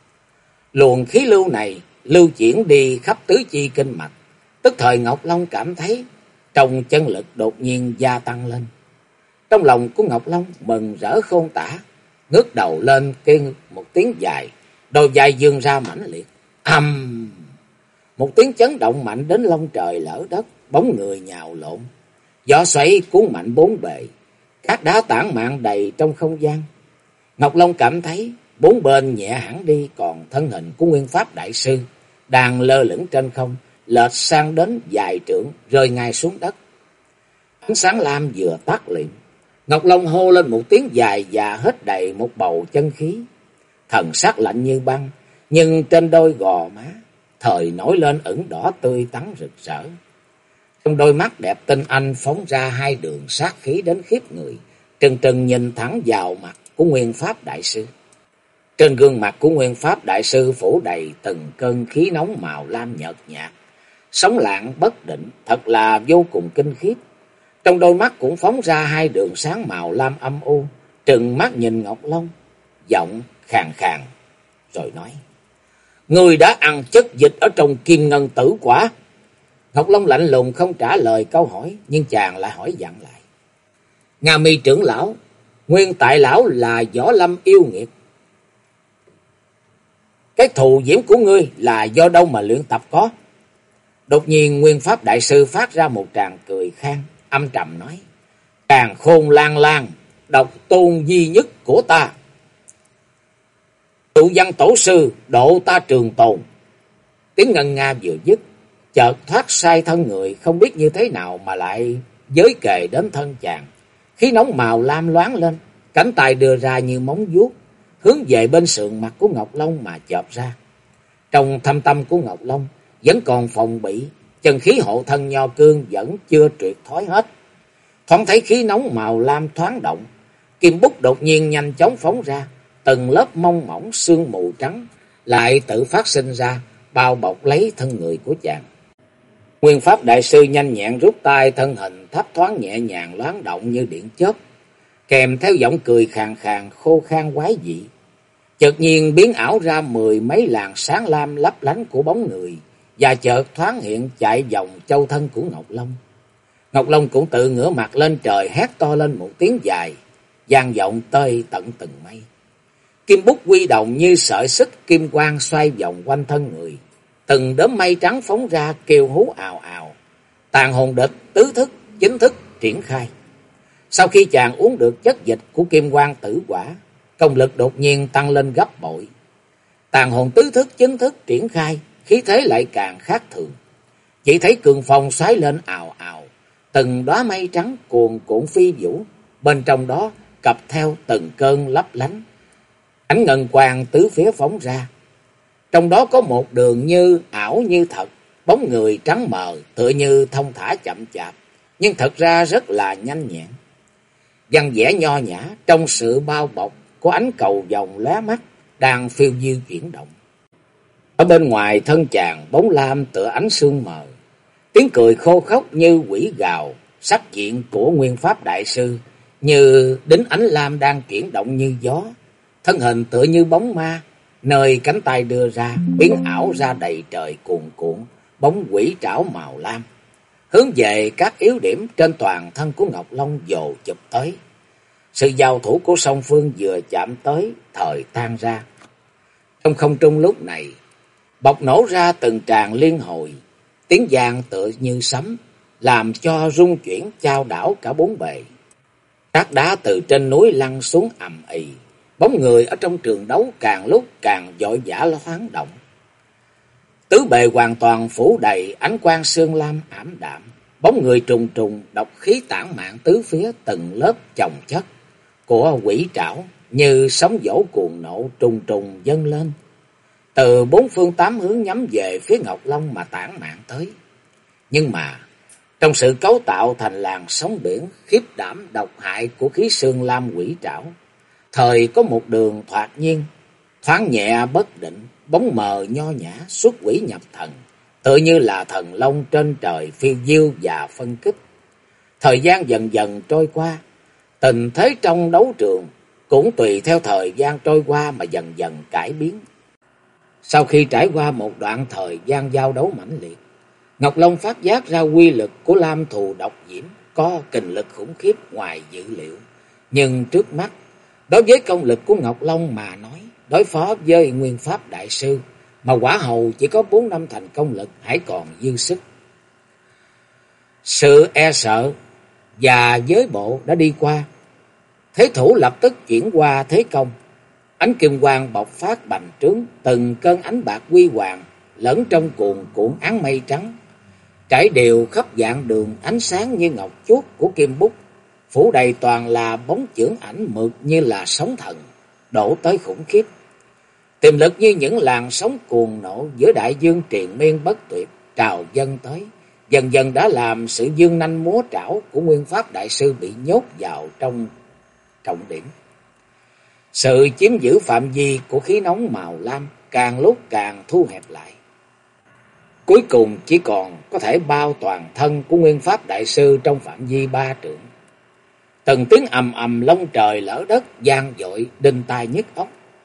Luồng khí lưu này lưu chuyển đi khắp tứ chi kinh mạch, tức thời Ngọc Long cảm thấy trong chân lực đột nhiên gia tăng lên. Trong lòng của Ngọc Long mừng rỡ khôn tả, ngước đầu lên kêu một tiếng dài, đôi vai vươn ra mãnh liệt. Ầm! Một tiếng chấn động mạnh đến long trời lở đất, bóng người nhào lộn, gió xoáy cuốn mạnh bốn bề, cát đá tản mạn đầy trong không gian. Ngọc Long cảm thấy bốn bên nhẹ hẳn đi, còn thân hình của Nguyên Pháp Đại Sư đang lơ lửng trên không, lệch sang đến vài trượng, rơi ngay xuống đất. Ánh sáng lam vừa tắt liền, Ngọc Long hô lên một tiếng dài và hít đầy một bầu chân khí. Thần sắc lạnh như băng, nhưng trên đôi gò má thời nổi lên ửng đỏ tươi tắn rực rỡ. Trong đôi mắt đẹp tinh anh phóng ra hai đường sát khí đến khiếp người, trừng trừng nhìn thẳng vào mặt của Nguyên Pháp Đại Sư. Trên gương mặt của Nguyên Pháp Đại Sư phủ đầy từng cơn khí nóng màu lam nhợt nhạt, sóng lạng bất định, thật là vô cùng kinh khiếp. Trong đôi mắt cũng phóng ra hai đường sáng màu lam âm u, trừng mắt nhìn Ngọc Long, giọng khàn khàn rồi nói: "Ngươi đã ăn chất dịch ở trong kim ngân tử quả?" Ngọc Long lạnh lùng không trả lời câu hỏi, nhưng chàng lại hỏi dặn lại: "Nga Mi trưởng lão, Nguyên Tại lão là võ lâm yêu nghiệt, cái thù diễm của ngươi là do đâu mà luyện tập có?" Đột nhiên Nguyên Pháp Đại Sư phát ra một tràng cười khan, âm trầm nói: "Càn khôn lan lan, độc tôn duy nhất của ta. Tụ văn tổ sư, độ ta trường tồn." Tiếng ngân nga vừa dứt, chợt thoát sai thân người, không biết như thế nào mà lại giới kề đến thân chàng. Khí nóng màu lam loáng lên, cánh tay đưa ra như móng vuốt, hướng về bên sườn mặt của Ngọc Long mà chộp ra. Trong thâm tâm của Ngọc Long vẫn còn phòng bị, chân khí hộ thân nho cương vẫn chưa triệt thoái hết. Thoáng thấy khí nóng màu lam thoáng động, kim bút đột nhiên nhanh chóng phóng ra, từng lớp mông mỏng sương mù trắng lại tự phát sinh ra, bao bọc lấy thân người của chàng. Nguyên Pháp Đại Sư nhanh nhẹn rút tay, thân hình thấp thoáng nhẹ nhàng loáng động như điện chớp, kèm theo giọng cười khàn khàn khô khan quái dị. Chợt nhiên biến ảo ra mười mấy làn sáng lam lấp lánh của bóng người, và chợt thoáng hiện chạy vòng châu thân của Ngọc Long. Ngọc Long cũng tự ngửa mặt lên trời hét to lên một tiếng dài, vang vọng tới tận từng mây. Kim bút quy động như sợi xích kim quang xoay vòng quanh thân người, từng đốm mây trắng phóng ra kêu hú ào ào. Tàn hồn địch tứ thức chính thức triển khai. Sau khi chàng uống được chất dịch của kim quang tử quả, công lực đột nhiên tăng lên gấp bội. Tàn hồn tứ thức chính thức triển khai, khí thế lại càng khác thường. Chỉ thấy cường phong xoáy lên ào ào, từng đóa mây trắng cuồn cuộn phi vũ, bên trong đó cặp theo từng cơn lấp lánh. Ánh ngân quang tứ phía phóng ra, trong đó có một đường như ảo như thật, bóng người trắng mờ tựa như thong thả chậm chạp, nhưng thật ra rất là nhanh nhẹn. Văn vẻ nho nhã trong sự bao bọc của ánh cầu vồng lóe mắt đang phiêu diêu chuyển động. Ở bên ngoài thân chàng bóng lam tựa ánh sương mờ, tiếng cười khô khốc như quỷ gào, sắc diện của Nguyên Pháp Đại Sư như đính ánh lam đang chuyển động như gió, thân hình tựa như bóng ma, nơi cánh tay đưa ra biến ảo ra đầy trời cuồn cuộn bóng quỷ trảo màu lam, hướng về các yếu điểm trên toàn thân của Ngọc Long dồ chụp tới. Sự giao thủ của song phương vừa chạm tới thời tan ra. Trong không trung lúc này bộc nổ ra từng tràng liên hồi, tiếng vang tựa như sấm, làm cho rung chuyển chao đảo cả bốn bề. Cát đá từ trên núi lăn xuống ầm ĩ, bóng người ở trong trường đấu càng lúc càng vội vã thoáng động. Tứ bề hoàn toàn phủ đầy ánh quang sương lam ảm đạm, bóng người trùng trùng độc khí tản mạn tứ phía từng lớp chồng chất của quỷ trảo như sóng vỗ cuồng nộ trùng trùng dâng lên, từ bốn phương tám hướng nhắm về phía Ngọc Long mà tản mạn tới. Nhưng mà trong sự cấu tạo thành làn sóng biển khiếp đảm độc hại của khí sương lam quỷ trảo, thời có một đường thoạt nhiên, thoáng nhẹ bất định, bóng mờ nho nhã xuất quỷ nhập thần, tựa như là thần long trên trời phiêu diêu và phân kích. Thời gian dần dần trôi qua, tình thế trong đấu trường cũng tùy theo thời gian trôi qua mà dần dần cải biến. Sau khi trải qua một đoạn thời gian giao đấu mãnh liệt, Ngọc Long phát giác ra quy lực của lam thù độc diễm có kình lực khủng khiếp ngoài dự liệu. Nhưng trước mắt, đối với công lực của Ngọc Long mà nói, đối phó với Nguyên Pháp Đại Sư mà quả hầu chỉ có 4 năm thành công lực hãy còn dư sức. Sự e sợ và giới bộ đã đi qua, thế thủ lập tức chuyển qua thế công. Ánh kim quang bộc phát bành trướng, từng cơn ánh bạc huy hoàng lẫn trong cuồn cuộn áng mây trắng, trải đều khắp vạn đường ánh sáng như ngọc chuốt của kim bút, phủ đầy toàn là bóng chưởng ảnh mượt như là sóng thần đổ tới khủng khiếp. Tiềm lực như những làn sóng cuồng nộ giữa đại dương triền miên bất tuyệt trào dâng tới, dần dần đã làm sự dương nanh múa trảo của Nguyên Pháp Đại Sư bị nhốt vào trong trọng điểm. Sự chiếm giữ phạm vi của khí nóng màu lam càng lúc càng thu hẹp lại, cuối cùng chỉ còn có thể bao toàn thân của Nguyên Pháp Đại Sư trong phạm vi 3 trượng. Từng tiếng ầm ầm long trời lở đất vang dội đinh tai nhức óc.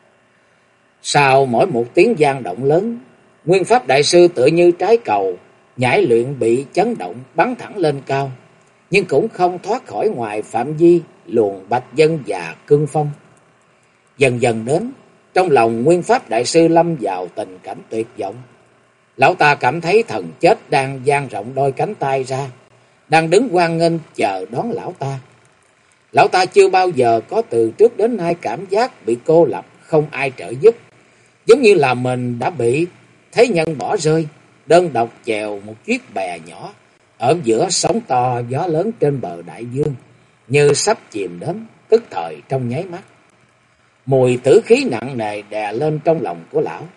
Sau mỗi một tiếng vang động lớn, Nguyên Pháp Đại Sư tựa như trái cầu nhảy luyện bị chấn động bắn thẳng lên cao, nhưng cũng không thoát khỏi ngoài phạm vi luồng bạch dân và cương phong. Dần dần đến, trong lòng Nguyên Pháp Đại Sư lâm vào tình cảnh tuyệt vọng. Lão ta cảm thấy thần chết đang dang rộng đôi cánh tay ra, đang đứng hoan nghênh chờ đón lão ta. Lão ta chưa bao giờ có từ trước đến nay cảm giác bị cô lập, không ai trợ giúp, giống như là mình đã bị thế nhân bỏ rơi, đơn độc chèo một chiếc bè nhỏ ở giữa sóng to gió lớn trên bờ đại dương, như sắp chìm đến tức thời trong nháy mắt. Mùi tử khí nặng nề đè lên trong lòng của lão.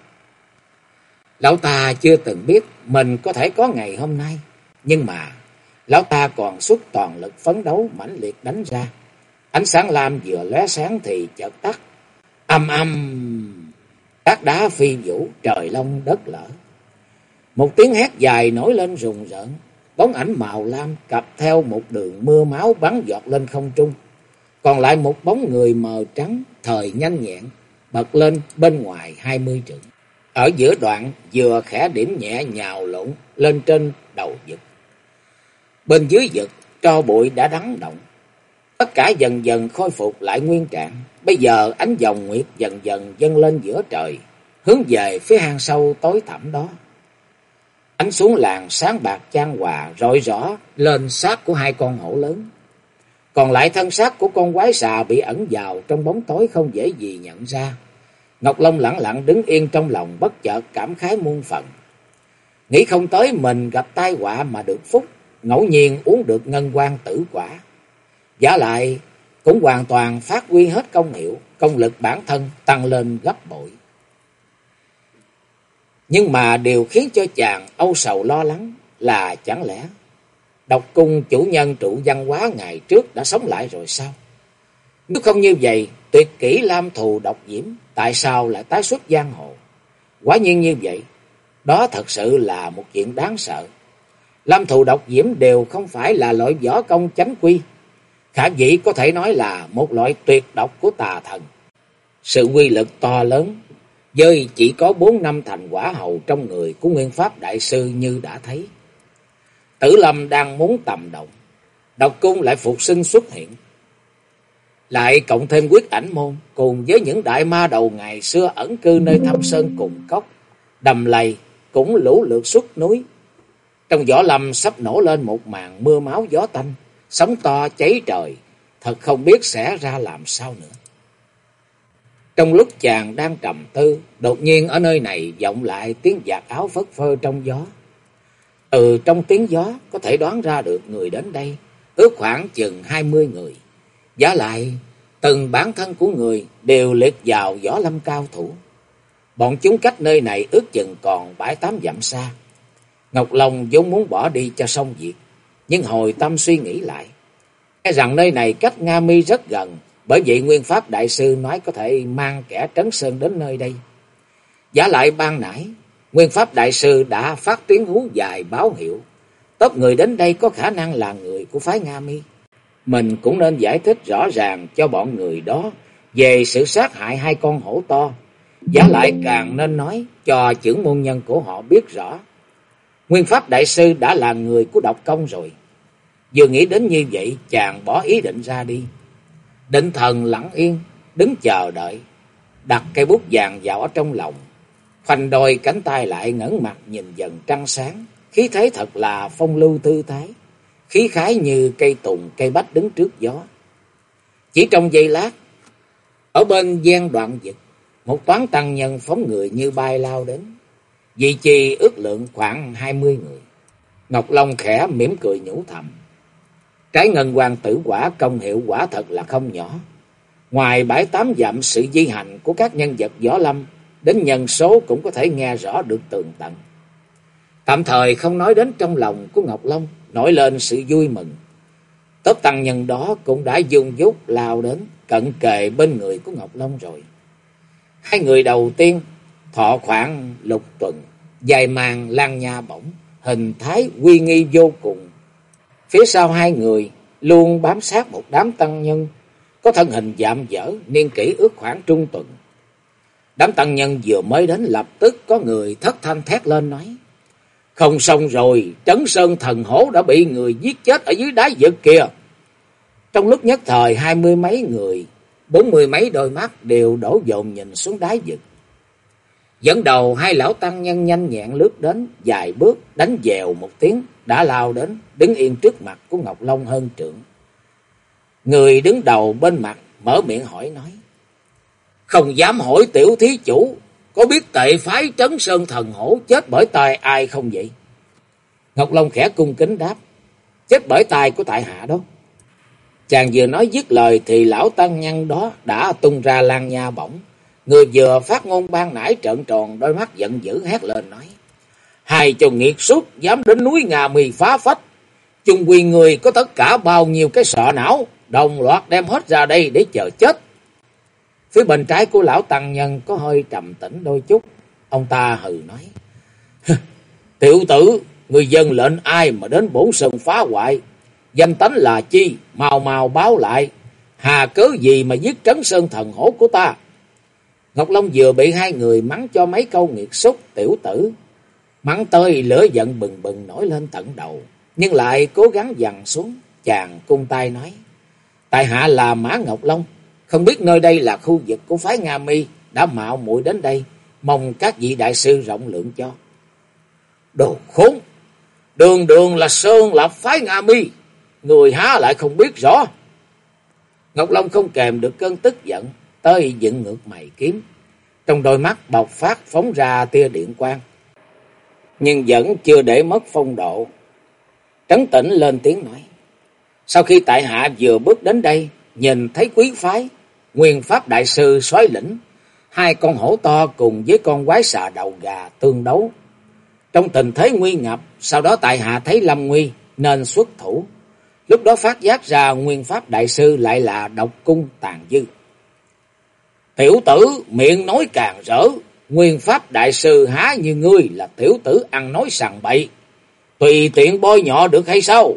Lão ta chưa từng biết mình có thể có ngày hôm nay, nhưng mà lão ta còn xuất toàn lực phấn đấu mãnh liệt đánh ra. Ánh sáng lam vừa lóe sáng thì chợt tắt. Âm âm, các đá phi vũ, trời long đất lở. Một tiếng hét dài nổi lên rùng rợn, bóng ảnh màu lam cặp theo một đường mưa máu bắn giọt lên không trung. Còn lại một bóng người mờ trắng thời nhanh nhẹn bật lên bên ngoài 20 trượng. Ở giữa đoạn vừa khẽ điểm nhẹ nhào lộn lên trên đầu vực. Bên dưới vực tro bụi đã đắng động. Tất cả dần dần khôi phục lại nguyên trạng. Bây giờ ánh dòng nguyệt dần dần dâng lên giữa trời, hướng về phía hang sâu tối thẳm đó. Ánh xuống làn sáng bạc chan hòa rọi rõ lên xác của hai con hổ lớn. Còn lại thân xác của con quái xà bị ẩn vào trong bóng tối không dễ gì nhận ra. Ngọc Long lẳng lặng đứng yên trong lòng bất chợt cảm khái muôn phần. Nghĩ không tới mình gặp tai họa mà được phúc, ngẫu nhiên uống được ngân quan tử quả. Giả lại cũng hoàn toàn phát huy hết công hiệu, công lực bản thân tăng lên gấp bội. Nhưng mà điều khiến cho chàng âu sầu lo lắng là chẳng lẽ Độc Cung chủ nhân trụ văn hóa ngày trước đã sống lại rồi sao? Nếu không như vậy, tuyệt kỹ Lam Thù Độc Diễm tại sao lại tái xuất giang hồ? Quả nhiên như vậy, đó thật sự là một chuyện đáng sợ. Lam Thù Độc Diễm đều không phải là loại võ công chánh quy, khả dĩ có thể nói là một loại tuyệt độc của tà thần. Sự quy lực to lớn, với chỉ có 4-5 thành quả hầu trong người của Nguyên Pháp Đại Sư như đã thấy. Tử Lâm đang muốn tầm động, Độc Cung lại phục sinh xuất hiện. Lại cộng thêm Quyết Ảnh Môn cùng với những đại ma đầu ngày xưa ẩn cư nơi thâm sơn cùng cốc, đầm lầy cũng lũ lượt xuất núi. Trong võ lâm sắp nổ lên một màn mưa máu gió tanh, sóng to cháy trời, thật không biết sẽ ra làm sao nữa. Trong lúc chàng đang trầm tư, đột nhiên ở nơi này vọng lại tiếng vạt áo phất phơ trong gió. Từ trong tiếng gió có thể đoán ra được người đến đây ước khoảng chừng 20 người. Giả lại từng bản thân của người đều liệt vào võ lâm cao thủ. Bọn chúng cách nơi này ước chừng còn 7-8 dặm xa. Ngọc Long vốn muốn bỏ đi cho xong việc, nhưng hồi tâm suy nghĩ lại, e rằng nơi này cách Nga Mi rất gần, bởi vậy Nguyên Pháp Đại Sư nói có thể mang kẻ trấn sơn đến nơi đây. Giả lại ban nãy, Nguyên Pháp Đại Sư đã phát tiếng hú dài báo hiệu, tốp người đến đây có khả năng là người của phái Nga Mi. Mình cũng nên giải thích rõ ràng cho bọn người đó về sự sát hại 2 con hổ to. Giả lại càng nên nói cho chưởng môn nhân của họ biết rõ Nguyên Pháp Đại Sư đã là người của Độc Công rồi. Vừa nghĩ đến như vậy, chàng bỏ ý định ra đi. Định thần lặng yên, đứng chờ đợi, đặt cây bút vàng vào ở trong lòng, khoanh đôi cánh tay lại ngẩng mặt nhìn dần trăng sáng, khí thế thật là phong lưu tư thái, khí khái như cây tùng cây bách đứng trước gió. Chỉ trong giây lát, ở bên gian đoạn vực, một toán tăng nhân phóng người như bay lao đến, vị trì ước lượng khoảng 20 người. Ngọc Long khẽ mỉm cười nhủ thầm, trái ngân hoàng tử quả công hiệu quả thật là không nhỏ. Ngoài 7-8 dặm sự di hành của các nhân vật võ lâm, đến nhân số cũng có thể nghe rõ được tường tận. Tạm thời không nói đến trong lòng của Ngọc Long nổi lên sự vui mừng. Tốp tăng nhân đó cũng đã dung dút lao đến cận kề bên người của Ngọc Long rồi. 2 người đầu tiên thọ khoảng Lục Tuần, dài màng lan nha bổng, hình thái uy nghi vô cùng. Phía sau 2 người luôn bám sát một đám tăng nhân có thân hình dạm dở, niên kỷ ước khoảng trung tuần. Đám tăng nhân vừa mới đến lập tức có người thất thanh thét lên nói, không xong rồi, Trấn Sơn Thần Hổ đã bị người giết chết ở dưới đáy vực kìa. Trong lúc nhất thời 20 mấy người, 40 mấy đôi mắt đều đổ dồn nhìn xuống đáy vực. Dẫn đầu 2 lão tăng nhân nhanh nhẹn lướt đến, vài bước đánh dèo một tiếng đã lao đến, đứng yên trước mặt của Ngọc Long hơn trượng. Người đứng đầu bên mặt mở miệng hỏi nói, không dám hỏi tiểu thí chủ có biết tệ phái Trấn Sơn Thần Hổ chết bởi tay ai không vậy? Ngọc Long khẽ cung kính đáp, chết bởi tay của tại hạ đó. Chàng vừa nói dứt lời thì lão tăng nhân đó đã tung ra lan nha bổng. Người vừa phát ngôn ban nãy trợn tròn đôi mắt giận dữ hét lên nói, 2 chồng nghiệt xuất dám đến núi Nga Mi phá phách, chung quy người có tất cả bao nhiêu cái sọ não, đồng loạt đem hết ra đây để chờ chết. Phía bên trái của lão tăng nhân có hơi trầm tĩnh đôi chút, ông ta hừ nói, tiểu tử, người dân lệnh ai mà đến bổn sơn phá hoại, danh tánh là chi, mau mau báo lại, hà cớ gì mà giết Trấn Sơn Thần Hổ của ta? Ngọc Long vừa bị 2 người mắng cho mấy câu nghiệt xúc tiểu tử, mắng tới lửa giận bừng bừng nổi lên tận đầu, nhưng lại cố gắng dằn xuống. Chàng cung tay nói, tại hạ là Mã Ngọc Long, không biết nơi đây là khu vực của phái Nga Mi, đã mạo muội đến đây, mong các vị đại sư rộng lượng cho. Đồ khốn, đường đường là sơn lập phái Nga Mi, người há lại không biết rõ? Ngọc Long không kèm được cơn tức giận, tới dựng ngược mày kiếm, trong đôi mắt bộc phát phóng ra tia điện quang, nhưng vẫn chưa để mất phong độ. Trấn tĩnh lên tiếng nói, sau khi tại hạ vừa bước đến đây, nhìn thấy quý phái Nguyên Pháp Đại Sư soái lĩnh hai con hổ to cùng với con quái xà đầu gà tương đấu. Trong tình thế nguy ngập, sau đó tại hạ thấy lâm nguy nên xuất thủ. Lúc đó phát giác ra Nguyên Pháp Đại Sư lại là độc cung tàn dư. Tiểu tử miệng nói càng rỡ, Nguyên Pháp Đại Sư há như ngươi là tiểu tử ăn nói sằng bậy, tùy tiện bôi nhọ được hay sao?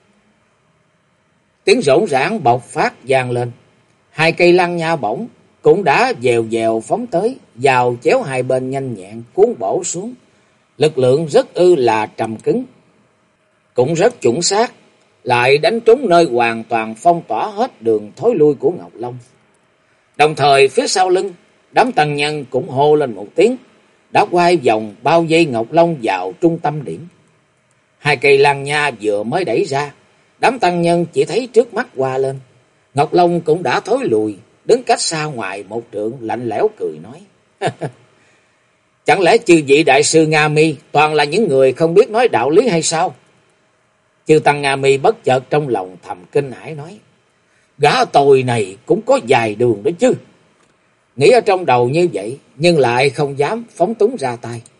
Tiếng rỗng rãng bộc phát vang lên, hai cây lăng nha bổng cũng đã dèo dèo phóng tới, vào chéo hai bên nhanh nhẹn cuốn bổ xuống. Lực lượng rất là trầm cứng, cũng rất chuẩn xác, lại đánh trúng nơi hoàn toàn phong tỏa hết đường thối lui của Ngọc Long. Đồng thời phía sau lưng, đám tăng nhân cũng hô lên một tiếng, đã quay vòng bao vây Ngọc Long vào trung tâm điểm. Hai cây lăng nha vừa mới đẩy ra, đám tăng nhân chỉ thấy trước mắt qua lên. Ngọc Long cũng đã thối lùi, đứng cách xa ngoài một trượng, lạnh lẽo cười nói. Chẳng lẽ chư vị đại sư Nga Mi toàn là những người không biết nói đạo lý hay sao? Chư tăng Nga Mi bất chợt trong lòng thầm kinh hãi nói. Gã tồi này cũng có vài đường đó chứ. Nghĩ ở trong đầu như vậy, nhưng lại không dám phóng túng ra tay.